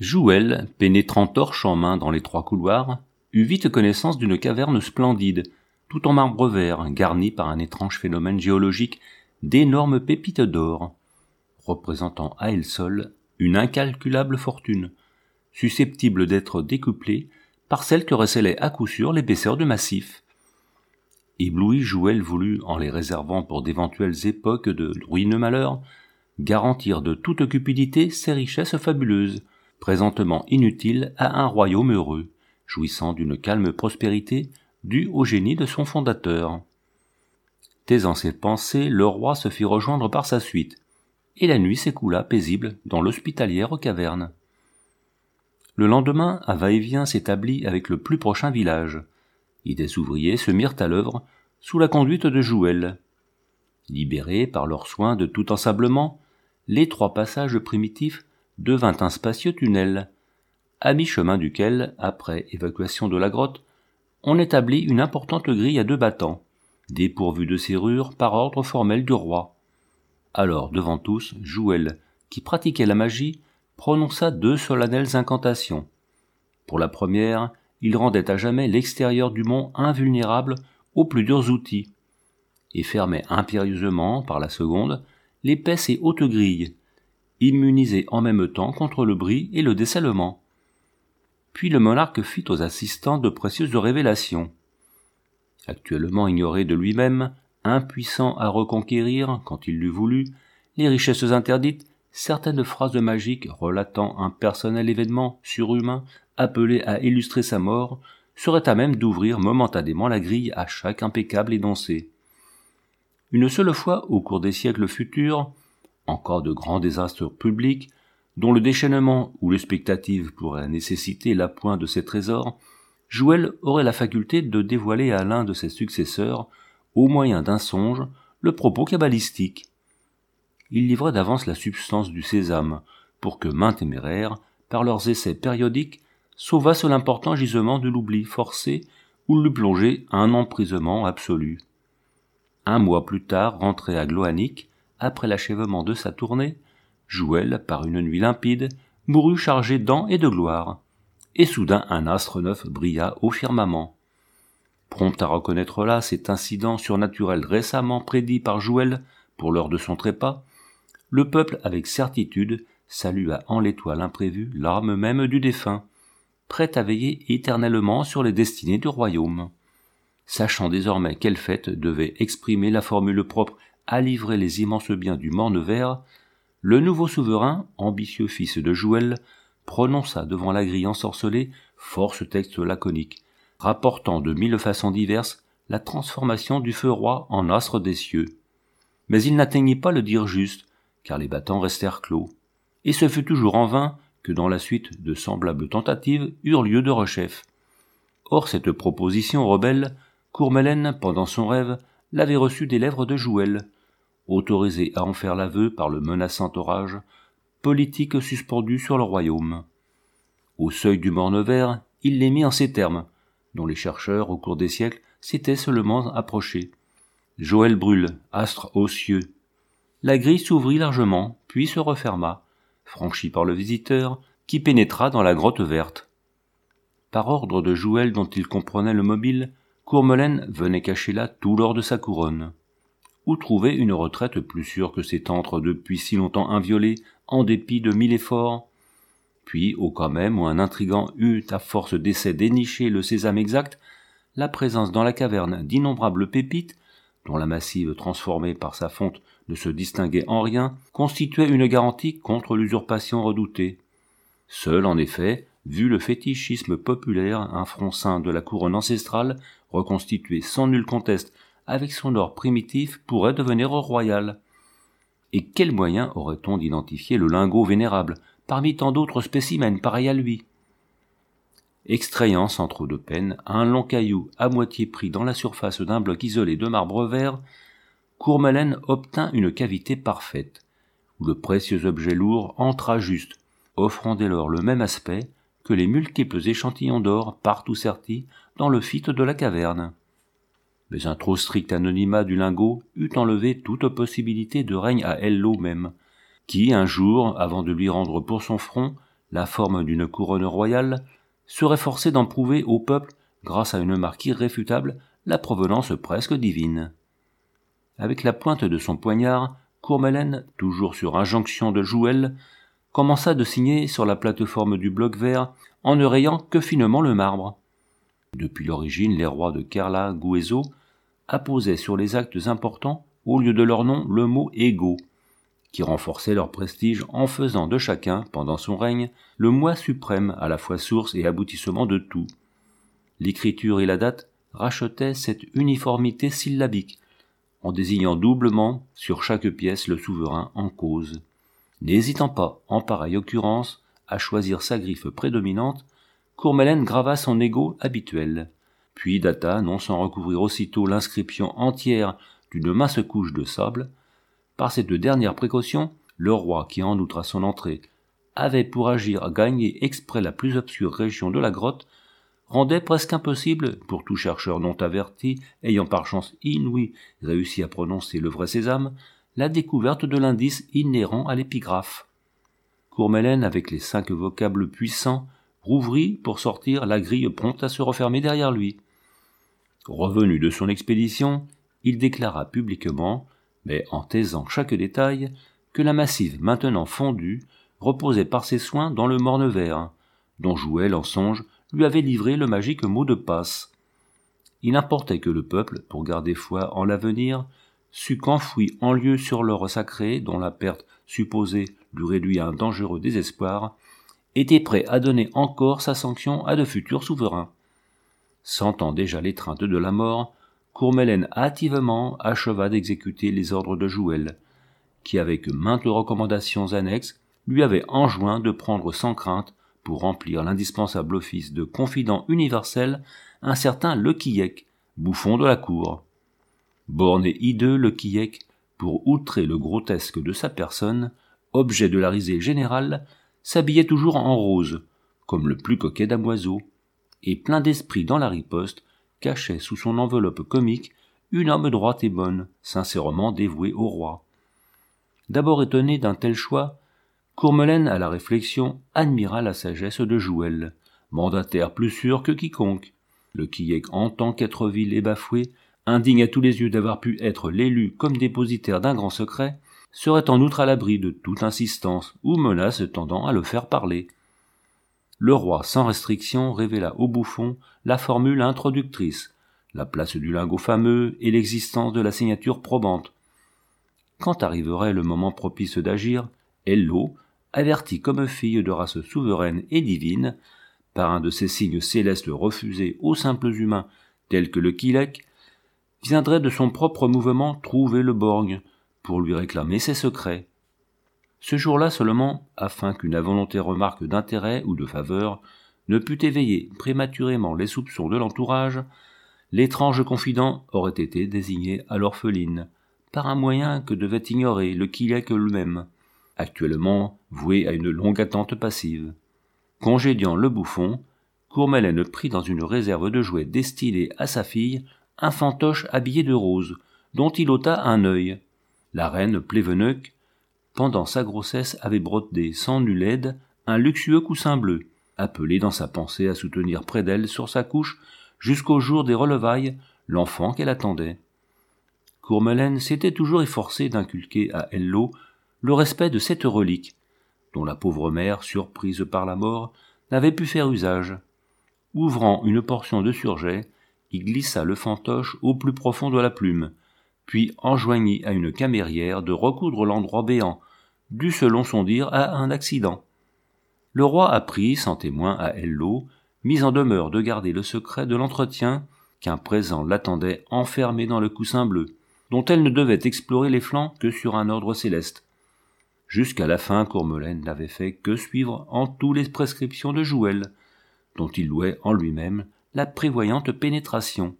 Jouel, pénétrant torche en main dans l'étroit couloir, eut vite connaissance d'une caverne splendide, tout en marbre vert, garnie par un étrange phénomène géologique d'énormes pépites d'or, représentant à elle seule une incalculable fortune, susceptible d'être décuplée par celle que recélait à coup sûr l'épaisseur du massif. Ébloui, Jouel voulut, en les réservant pour d'éventuelles époques de ruineux malheurs, garantir de toute cupidité ces richesses fabuleuses, présentement inutiles à un royaume heureux, jouissant d'une calme prospérité due au génie de son fondateur. Taisant ses pensées, le roi se fit rejoindre par sa suite, et la nuit s'écoula paisible dans l'hospitalière caverne. Le lendemain, un va-et-vient s'établit avec le plus prochain village, et des ouvriers se mirent à l'œuvre sous la conduite de Jouel. Libérés par leurs soins de tout ensablement, l'étroit passage primitif devint un spacieux tunnel, à mi-chemin duquel, après évacuation de la grotte, on établit une importante grille à 2 battants, dépourvue de serrure par ordre formel du roi. Alors, devant tous, Jouel, qui pratiquait la magie, prononça 2 solennelles incantations. Pour la première, il rendait à jamais l'extérieur du mont invulnérable aux plus durs outils, et fermait impérieusement, par la seconde, l'épaisse et haute grille, immunisée en même temps contre le bris et le dessèlement. Puis le monarque fit aux assistants de précieuses révélations. Actuellement ignoré de lui-même, impuissant à reconquérir, quand il l'eût voulu, les richesses interdites, certaines phrases magiques relatant un personnel événement surhumain appelé à illustrer sa mort seraient à même d'ouvrir momentanément la grille à chaque impeccable énoncé. Une seule fois, au cours des siècles futurs, encore de grands désastres publics, dont le déchaînement ou l'expectative pourrait nécessiter l'appoint de ces trésors, Jouel aurait la faculté de dévoiler à l'un de ses successeurs, au moyen d'un songe, le propos cabalistique. Il livrait d'avance la substance du sésame, pour que maint téméraire, par leurs essais périodiques, sauvassent l'important gisement de l'oubli forcé ou l'eût plongé à un emprisonnement absolu. 1 mois plus tard, rentré à Gloanic, après l'achèvement de sa tournée, Jouel, par une nuit limpide, mourut chargé d'an et de gloire, et soudain un astre neuf brilla au firmament. Prompt à reconnaître là cet incident surnaturel récemment prédit par Jouel pour l'heure de son trépas, le peuple avec certitude salua en l'étoile imprévue l'âme même du défunt, prêt à veiller éternellement sur les destinées du royaume. Sachant désormais quelle fête devait exprimer la formule propre à livrer les immenses biens du Morne-Vert, le nouveau souverain, ambitieux fils de Jouel, prononça devant la grille ensorcelée force textes laconiques, rapportant de 1000 façons diverses la transformation du feu roi en astre des cieux. Mais il n'atteignit pas le dire juste, car les battants restèrent clos, et ce fut toujours en vain que dans la suite de semblables tentatives eurent lieu de rechef. Or cette proposition rebelle, Courmellen, pendant son rêve, l'avait reçue des lèvres de Jouel, autorisé à en faire l'aveu par le menaçant orage, politique suspendu sur le royaume. Au seuil du Morne-Vert, il les mit en ces termes, dont les chercheurs, au cours des siècles, s'étaient seulement approchés. Joël brûle, astre aux cieux. La grille s'ouvrit largement, puis se referma, franchie par le visiteur, qui pénétra dans la grotte verte. Par ordre de Jouel dont il comprenait le mobile, Courmellen venait cacher là tout l'or de sa couronne. Où trouver une retraite plus sûre que cet antre depuis si longtemps inviolé, en dépit de 1000 efforts? Puis, au cas même où un intrigant eut, à force d'essais, déniché le sésame exact, la présence dans la caverne d'innombrables pépites, dont la massive transformée par sa fonte ne se distinguait en rien, constituait une garantie contre l'usurpation redoutée. Seul, en effet, vu le fétichisme populaire, un front saint de la couronne ancestrale, reconstitué sans nul conteste avec son or primitif, pourrait devenir royal. Et quel moyen aurait-on d'identifier le lingot vénérable, parmi tant d'autres spécimens pareils à lui? Extrayant sans trop de peine un long caillou à moitié pris dans la surface d'un bloc isolé de marbre vert, Courmellen obtint une cavité parfaite, où le précieux objet lourd entra juste, offrant dès lors le même aspect que les multiples échantillons d'or partout sertis dans le phite de la caverne. Mais un trop strict anonymat du lingot eût enlevé toute possibilité de règne à Hello même, qui, un jour, avant de lui rendre pour son front la forme d'une couronne royale, serait forcé d'en prouver au peuple, grâce à une marque irréfutable, la provenance presque divine. Avec la pointe de son poignard, Courmellen, toujours sur injonction de Jouel, commença de signer sur la plateforme du bloc vert en ne rayant que finement le marbre. Depuis l'origine, les rois de Kerla-Guezo apposaient sur les actes importants, au lieu de leur nom, le mot « égaux », qui renforçait leur prestige en faisant de chacun, pendant son règne, le moi suprême, à la fois source et aboutissement de tout. L'écriture et la date rachetaient cette uniformité syllabique, en désignant doublement sur chaque pièce le souverain en cause. N'hésitant pas, en pareille occurrence, à choisir sa griffe prédominante, Courmellen grava son égo habituel, puis data, non sans recouvrir aussitôt l'inscription entière d'une mince couche de sable. Par cette dernière précaution, le roi, qui en outre à son entrée avait pour agir gagner exprès la plus obscure région de la grotte, rendait presque impossible, pour tout chercheur non averti, ayant par chance inouïe réussi à prononcer le vrai sésame, la découverte de l'indice inhérent à l'épigraphe. Courmellen, avec les 5 vocables puissants, rouvrit pour sortir la grille prompte à se refermer derrière lui. Revenu de son expédition, il déclara publiquement, mais en taisant chaque détail, que la massive maintenant fondue reposait par ses soins dans le morne vert, dont Jouel en songe lui avait livré le magique mot de passe. Il importait que le peuple, pour garder foi en l'avenir, sût qu'enfoui en lieu sur l'or sacré, dont la perte supposée lui réduit à un dangereux désespoir, était prêt à donner encore sa sanction à de futurs souverains. Sentant déjà l'étreinte de la mort, Courmellen hâtivement acheva d'exécuter les ordres de Jouel, qui, avec maintes recommandations annexes, lui avait enjoint de prendre sans crainte, pour remplir l'indispensable office de confident universel, un certain Lequillec, bouffon de la cour. Borné et hideux, Lequillec, pour outrer le grotesque de sa personne, objet de la risée générale, s'habillait toujours en rose, comme le plus coquet damoiseau, et plein d'esprit dans la riposte, cachait sous son enveloppe comique une âme droite et bonne, sincèrement dévouée au roi. D'abord étonné d'un tel choix, Courmellen, à la réflexion, admira la sagesse de Jouel, mandataire plus sûr que quiconque. Lequillec, en tant qu'être vil et bafoué, indigne à tous les yeux d'avoir pu être l'élu comme dépositaire d'un grand secret, serait en outre à l'abri de toute insistance ou menace tendant à le faire parler. Le roi, sans restriction, révéla au bouffon la formule introductrice, la place du lingot fameux et l'existence de la signature probante. Quand arriverait le moment propice d'agir, Hello, averti comme fille de race souveraine et divine, par un de ces signes célestes refusés aux simples humains tels que Lequillec, viendrait de son propre mouvement trouver le borgne pour lui réclamer ses secrets. Ce jour-là seulement, afin qu'une involontaire remarque d'intérêt ou de faveur ne pût éveiller prématurément les soupçons de l'entourage, l'étrange confident aurait été désigné à l'orpheline, par un moyen que devait ignorer Lequillec lui-même, actuellement voué à une longue attente passive. Congédiant le bouffon, Courmellen prit dans une réserve de jouets destinée à sa fille un fantoche habillé de rose, dont il ôta un œil. La reine Pléveneuc, pendant sa grossesse, avait brodé sans nulle aide un luxueux coussin bleu, appelé dans sa pensée à soutenir près d'elle sur sa couche jusqu'au jour des relevailles l'enfant qu'elle attendait. Courmellen s'était toujours efforcé d'inculquer à Hello le respect de cette relique, dont la pauvre mère, surprise par la mort, n'avait pu faire usage. Ouvrant une portion de surjet, il glissa le fantoche au plus profond de la plume, puis enjoignit à une camérière de recoudre l'endroit béant, dû selon son dire à un accident. Le roi apprit, sans témoin à Hello, mis en demeure de garder le secret de l'entretien, qu'un présent l'attendait enfermé dans le coussin bleu, dont elle ne devait explorer les flancs que sur un ordre céleste. Jusqu'à la fin, Courmellen n'avait fait que suivre en tout les prescriptions de Jouel, dont il louait en lui-même la prévoyante pénétration.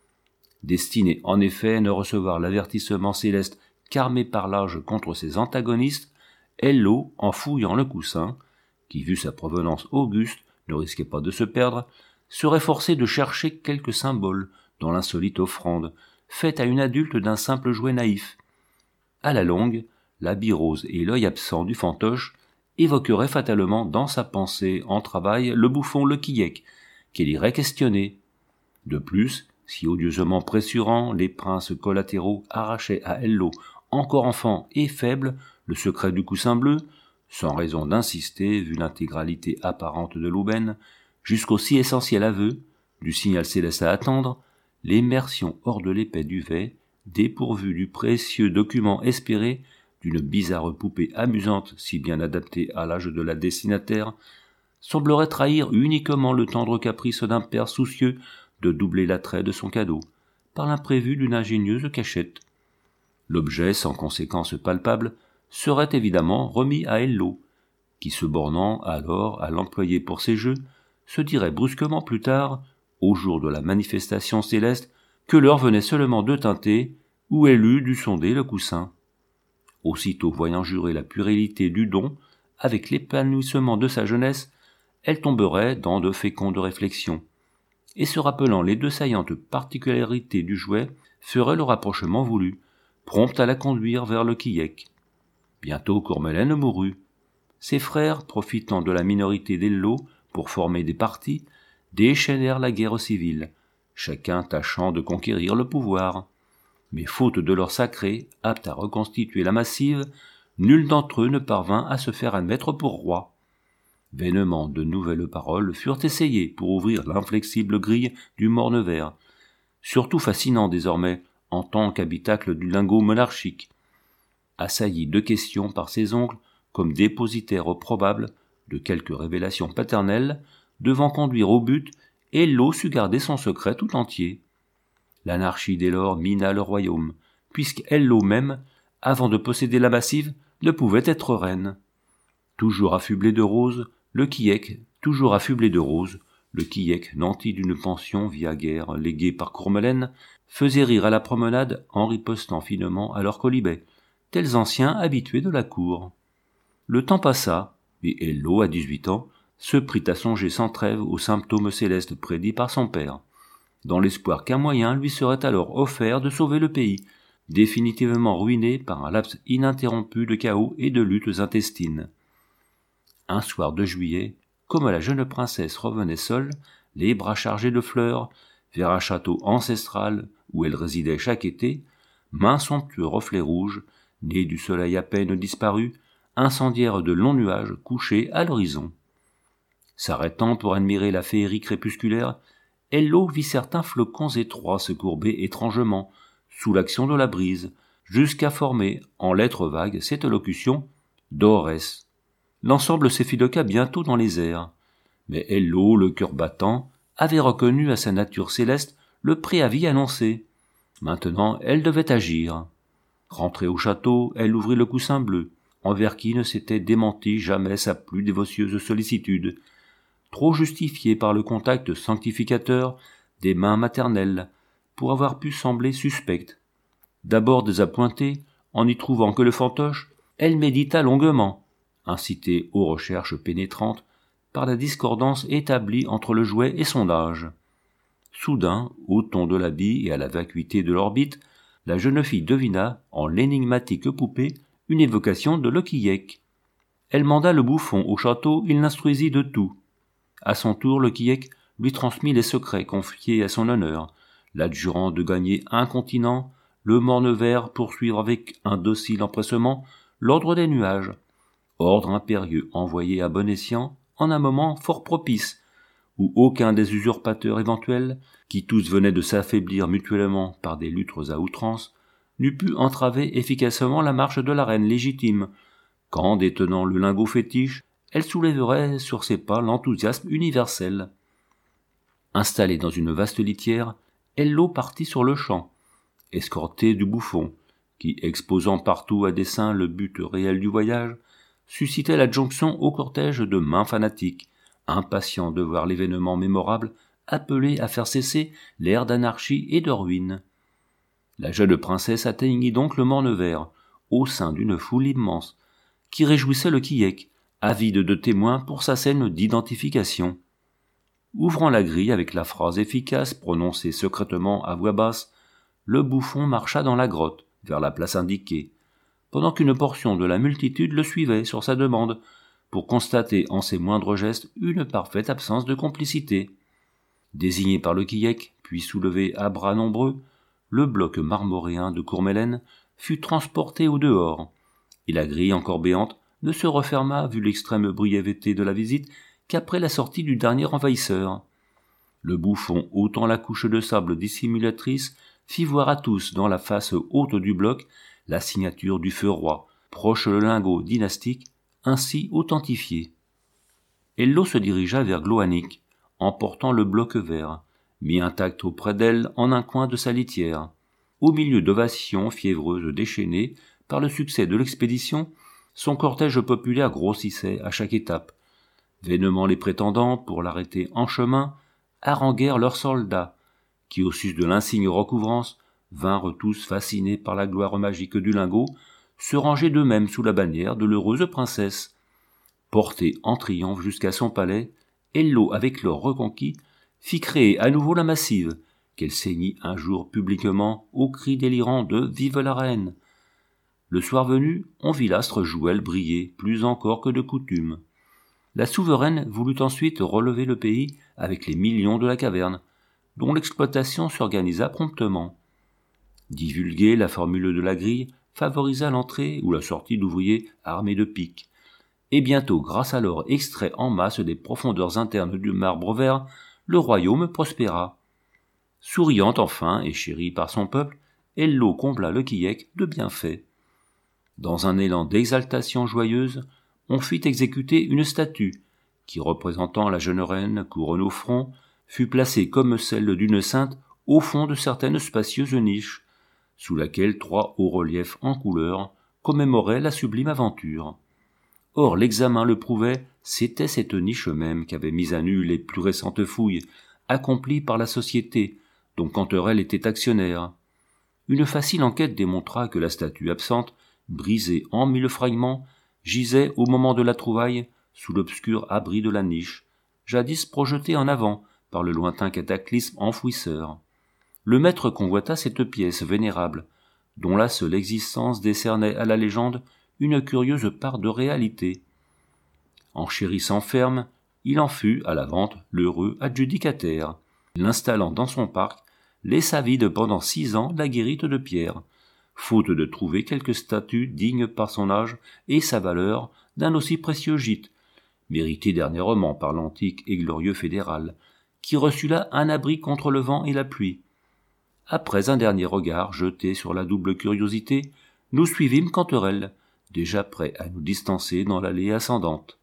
Destiné en effet à ne recevoir l'avertissement céleste qu'armé par l'âge contre ses antagonistes, Hello, en fouillant le coussin, qui vu sa provenance auguste ne risquait pas de se perdre, serait forcé de chercher quelque symbole dans l'insolite offrande, faite à une adulte d'un simple jouet naïf. À la longue, l'habit rose et l'œil absent du fantoche évoquerait fatalement dans sa pensée en travail le bouffon Lequillec, qu'il irait questionner. De plus, si odieusement pressurant, les princes collatéraux arrachaient à Hello, encore enfant et faible, le secret du coussin bleu, sans raison d'insister, vu l'intégralité apparente de l'aubaine, jusqu'au si essentiel aveu, du signal céleste à attendre, l'immersion hors de l'épais duvet, dépourvue du précieux document espéré, d'une bizarre poupée amusante si bien adaptée à l'âge de la destinataire, semblerait trahir uniquement le tendre caprice d'un père soucieux de doubler l'attrait de son cadeau, par l'imprévu d'une ingénieuse cachette. L'objet, sans conséquence palpable, serait évidemment remis à Hello, qui, se bornant alors à l'employer pour ses jeux, se dirait brusquement plus tard, au jour de la manifestation céleste, que l'heure venait seulement de teinter, où elle eût dû sonder le coussin. Aussitôt voyant jurer la puérilité du don, avec l'épanouissement de sa jeunesse, elle tomberait dans de fécondes réflexions, et se rappelant les deux saillantes particularités du jouet, ferait le rapprochement voulu, prompte à la conduire vers Lequillec. Bientôt Cormelaine mourut. Ses frères, profitant de la minorité d'Hello pour former des partis, déchaînèrent la guerre civile, chacun tâchant de conquérir le pouvoir. Mais faute de leur sacré, apte à reconstituer la massive, nul d'entre eux ne parvint à se faire admettre pour roi. Vainement de nouvelles paroles furent essayées pour ouvrir l'inflexible grille du Morne-Vert, surtout fascinant désormais en tant qu'habitacle du lingot monarchique. Assailli de questions par ses oncles comme dépositaire probable de quelques révélations paternelles, devant conduire au but, Hello sut garder son secret tout entier. L'anarchie dès lors mina le royaume, puisque Hello même, avant de posséder la massive, ne pouvait être reine. Toujours affublé de roses, Lequillec, nanti d'une pension viaguère léguée par Cormelaine, faisait rire à la promenade en ripostant finement à leurs colibets, tels anciens habitués de la cour. Le temps passa, et Hello, à 18 ans, se prit à songer sans trêve aux symptômes célestes prédits par son père, dans l'espoir qu'un moyen lui serait alors offert de sauver le pays, définitivement ruiné par un laps ininterrompu de chaos et de luttes intestines. Un soir de juillet, comme la jeune princesse revenait seule, les bras chargés de fleurs, vers un château ancestral où elle résidait chaque été, maint somptueux reflet rouge, né du soleil à peine disparu, incendiaire de longs nuages couchés à l'horizon. S'arrêtant pour admirer la féerie crépusculaire, Hello vit certains flocons étroits se courber étrangement, sous l'action de la brise, jusqu'à former, en lettres vagues, cette locution « Dorès ». L'ensemble s'effiloqua bientôt dans les airs, mais Hello, le cœur battant, avait reconnu à sa nature céleste le préavis annoncé. Maintenant, elle devait agir. Rentrée au château, elle ouvrit le coussin bleu, envers qui ne s'était démenti jamais sa plus dévotieuse sollicitude, trop justifiée par le contact sanctificateur des mains maternelles, pour avoir pu sembler suspecte. D'abord désappointée, en n'y trouvant que le fantoche, elle médita longuement, incitée aux recherches pénétrantes par la discordance établie entre le jouet et son âge. Soudain, au ton de l'habit et à la vacuité de l'orbite, la jeune fille devina, en l'énigmatique poupée, une évocation de Lequillec. Elle manda le bouffon au château, il l'instruisit de tout. À son tour, Lequillec lui transmit les secrets confiés à son honneur, l'adjurant de gagner un continent, le Morne-Vert poursuivre avec un docile empressement l'ordre des nuages, ordre impérieux envoyé à bon escient en un moment fort propice, où aucun des usurpateurs éventuels, qui tous venaient de s'affaiblir mutuellement par des luttes à outrance, n'eût pu entraver efficacement la marche de la reine légitime, quand, détenant le lingot fétiche, elle soulèverait sur ses pas l'enthousiasme universel. Installée dans une vaste litière, Hello partit sur le champ, escortée du bouffon, qui, exposant partout à dessein le but réel du voyage, suscitait l'adjonction au cortège de mains fanatiques, impatients de voir l'événement mémorable appelé à faire cesser l'ère d'anarchie et de ruine. La jeune princesse atteignit donc le Morne-Vert, au sein d'une foule immense, qui réjouissait Lequillec, avide de témoins pour sa scène d'identification. Ouvrant la grille avec la phrase efficace prononcée secrètement à voix basse, le bouffon marcha dans la grotte, vers la place indiquée, pendant qu'une portion de la multitude le suivait sur sa demande, pour constater en ses moindres gestes une parfaite absence de complicité. Désigné par le Quillec, puis soulevé à bras nombreux, le bloc marmoréen de Courmellen fut transporté au dehors, et la grille encore béante ne se referma, vu l'extrême brièveté de la visite, qu'après la sortie du dernier envahisseur. Le bouffon, ôtant la couche de sable dissimulatrice, fit voir à tous, dans la face haute du bloc, la signature du feu roi, proche le lingot dynastique, ainsi authentifié. Hello se dirigea vers Gloanic, emportant le bloc vert, mis intact auprès d'elle en un coin de sa litière. Au milieu d'ovations fiévreuses déchaînées par le succès de l'expédition, son cortège populaire grossissait à chaque étape. Vainement les prétendants, pour l'arrêter en chemin, haranguèrent leurs soldats, qui, au sus de l'insigne recouvrance, vinrent tous fascinés par la gloire magique du lingot, se ranger d'eux-mêmes sous la bannière de l'heureuse princesse. Portée en triomphe jusqu'à son palais, Hello, avec l'or reconquis, fit créer à nouveau la massive, qu'elle ceignit un jour publiquement au cri délirant de « Vive la reine !». Le soir venu, on vit l'astre Jouel briller plus encore que de coutume. La souveraine voulut ensuite relever le pays avec les millions de la caverne, dont l'exploitation s'organisa promptement. Divulguer la formule de la grille favorisa l'entrée ou la sortie d'ouvriers armés de piques, et bientôt, grâce à l'or extrait en masse des profondeurs internes du marbre vert, le royaume prospéra. Souriante enfin et chérie par son peuple, Hello combla le Quillec de bienfaits. Dans un élan d'exaltation joyeuse, on fit exécuter une statue, qui, représentant la jeune reine couronne au front, fut placée comme celle d'une sainte au fond de certaines spacieuses niches, sous laquelle 3 hauts reliefs en couleur commémoraient la sublime aventure. Or, l'examen le prouvait, c'était cette niche même qu'avaient mise à nu les plus récentes fouilles, accomplies par la société, dont Canterelle était actionnaire. Une facile enquête démontra que la statue absente, brisée en 1000 fragments, gisait au moment de la trouvaille sous l'obscur abri de la niche, jadis projetée en avant par le lointain cataclysme enfouisseur. Le maître convoita cette pièce vénérable, dont la seule existence décernait à la légende une curieuse part de réalité. Enchérissant ferme, il en fut, à la vente, l'heureux adjudicataire. L'installant dans son parc, laissa vide pendant 6 ans la guérite de pierre, faute de trouver quelque statue digne par son âge et sa valeur d'un aussi précieux gîte, mérité dernièrement par l'antique et glorieux fédéral, qui reçut là un abri contre le vent et la pluie. Après un dernier regard jeté sur la double curiosité, nous suivîmes Canterelle, déjà prêt à nous distancer dans l'allée ascendante.